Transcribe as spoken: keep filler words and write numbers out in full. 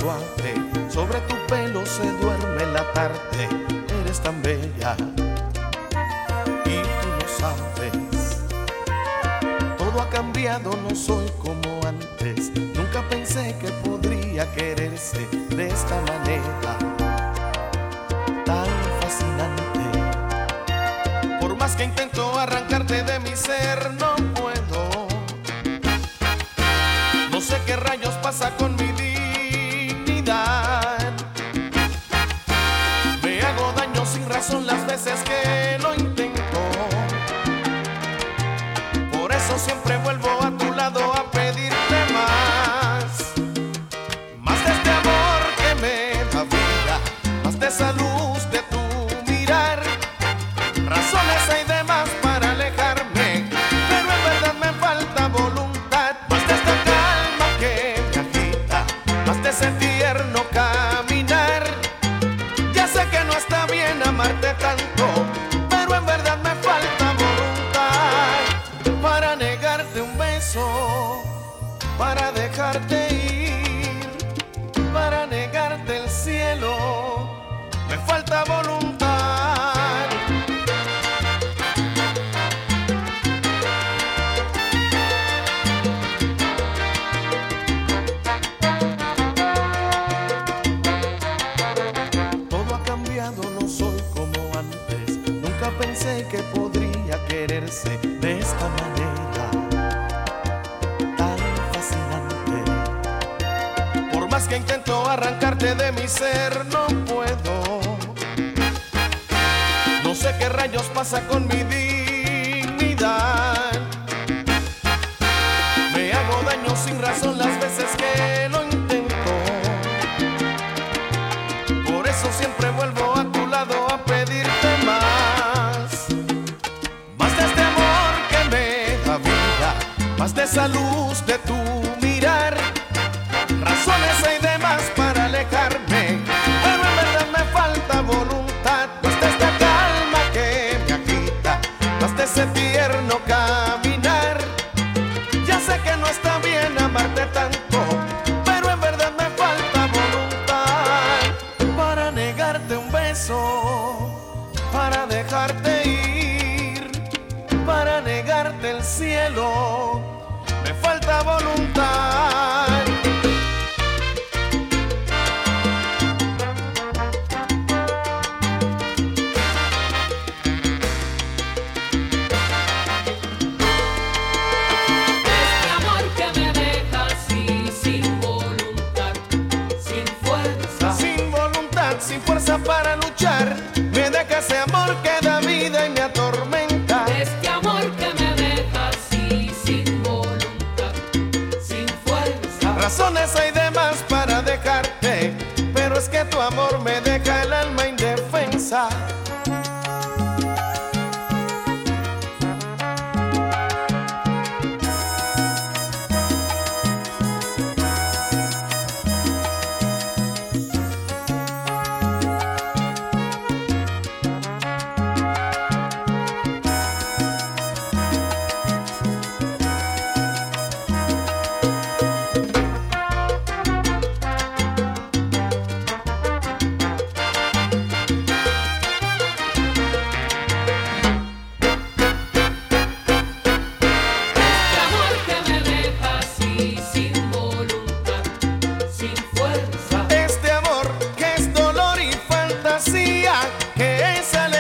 suave, sobre tu pelo se duerme la tarde. Eres tan bella y tú lo sabes. Todo ha cambiado, no soy como antes. Nunca pensé que podría quererse de esta manera tan fascinante. Por más que intento arrancarte de mi ser, no puedo. No sé qué rayos pasa con mi dignidad. Me hago daño sin razón las veces que lo intento. Por eso siempre vuelvo a tu lado a pedirte más. Más de este amor que me da vida, más de esa luz de tu mirar. Razones hay de más para alejarme, pero en verdad me falta voluntad. Más de esta calma que me agita, más de ese tierno caminar. Ya sé que no está bien amarte tanto, pero en verdad me falta voluntad para negarte un beso, para dejarte ir, para negarte el cielo. Me falta voluntad. Todo ha cambiado, no soy como antes. Nunca pensé que podría quererse de esta manera tan fascinante. Por más que intento arrancarte de mi ser, no puedo. No sé qué rayos pasa con mi dignidad. Me hago daño sin razón las veces que lo intento. Por eso siempre vuelvo a tu lado a pedirte más. Más de este amor que me da vida, más de esa luz de tu mirar. Razones hay de más para alejarme, pero en verdad me falta voluntad. Más de esta calma que me agita, más de ese tierno caminar. Ya sé que no está bien amarte tanto, pero en verdad me falta voluntad para negarte un beso, para dejarte ir, para negarte el cielo. Me falta voluntad. Sin fuerza para luchar, me deja ese amor que da vida y me atormenta. Este amor que me deja así, sin voluntad, sin fuerza. Razones hay de más para dejarte, pero es que tu amor me deja el alma indefensa. Que es dolor y fantasía, que es